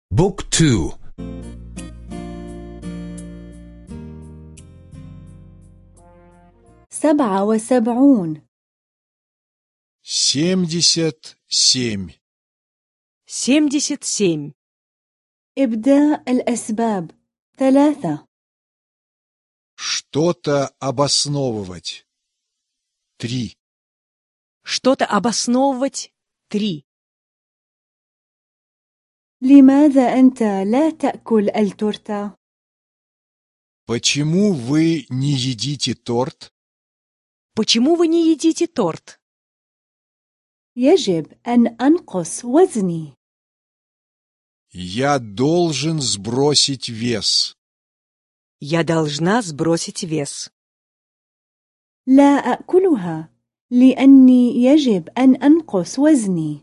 بوك تو 77 77. 77. إبداء الأسباب 3 Что-то обосновывать. 3. Что-то обосновывать. 3. لماذا أنت لا تأكل التورتة؟ Почему вы не едите торт? Почему вы не едите торт? يجب أن أنقص وزني. Я должен сбросить вес. Я должна сбросить вес. لا أكلها لأني يجب أن أنقص وزني.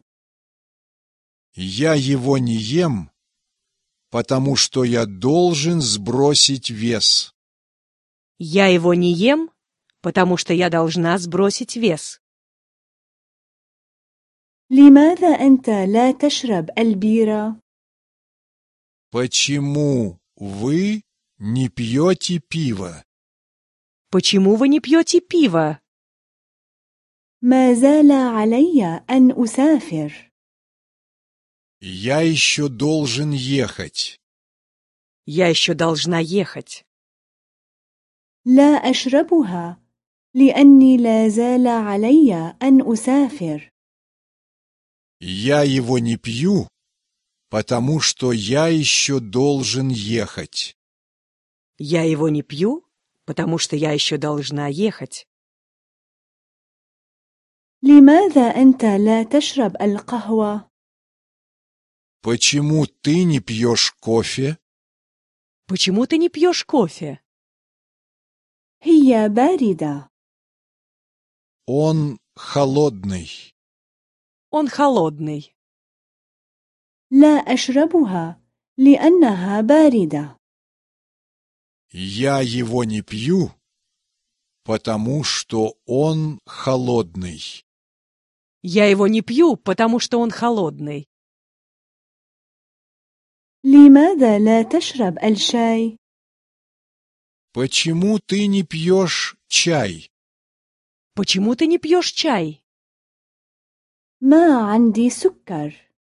Я его не ем, потому что я должен сбросить вес. Я его не ем, потому что я должна сбросить вес. لماذا أنت لا تشرب البيرة؟ Почему вы не пьете пиво? Почему вы не пьете пиво? ما زال علي أن أسافر. Я еще должен ехать. Я еще должна ехать. لا أشربها لأني لا زال علي أن أسافر. Я его не пью, потому что я еще должен ехать. Я его не пью, потому что я еще должна ехать. لماذا أنت لا تشرب القهوة؟ Почему ты не пьешь кофе? Почему ты не пьешь кофе? هي باردة. Он холодный. Он холодный. لا أشربها لأنها باردة. Я его не пью, потому что он холодный. Я его не пью, потому что он холодный. لماذا لا تشرب الشاي؟ Почему ты не пьешь чай? Почему ты не пьешь чай? ما عندي سكر.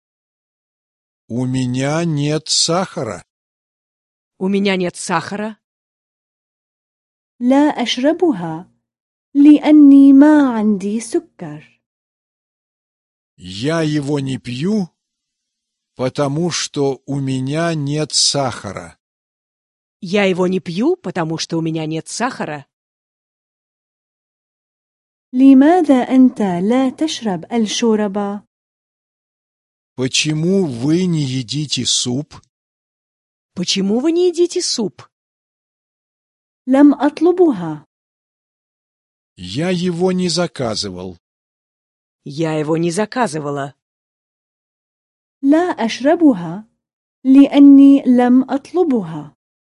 У меня нет сахара. У меня нет сахара. لا أشربها لأني ما عندي سكر. Я его не пью, потому что у меня нет сахара. Я его не пью, потому что у меня нет сахара. لماذا أنت لا تشرب الشوربة؟ Почему вы не едите суп? Почему вы не едите суп? لم أطلبها. Я его не заказывал. Я его не заказывала. لا أشربها لأني لم أطلبها.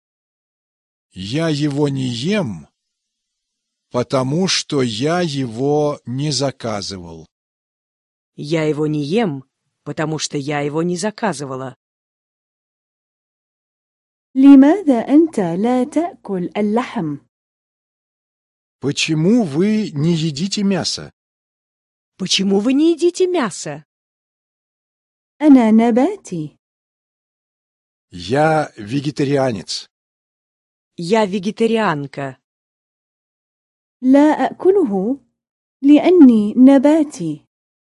Я его не ем, потому что я его не заказывал. Я его не ем, потому что я его не заказывала. لماذا أنت لا تأكل اللحم؟ Почему вы не едите мясо? Почему вы не едите мясо? أنا نباتي. Я вегетарианец. Я вегетарианка. لا أكله لأني نباتي.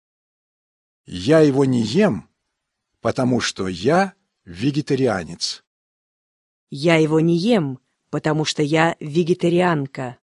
Я его не ем, потому что я вегетарианец. Я его не ем, потому что я вегетарианка.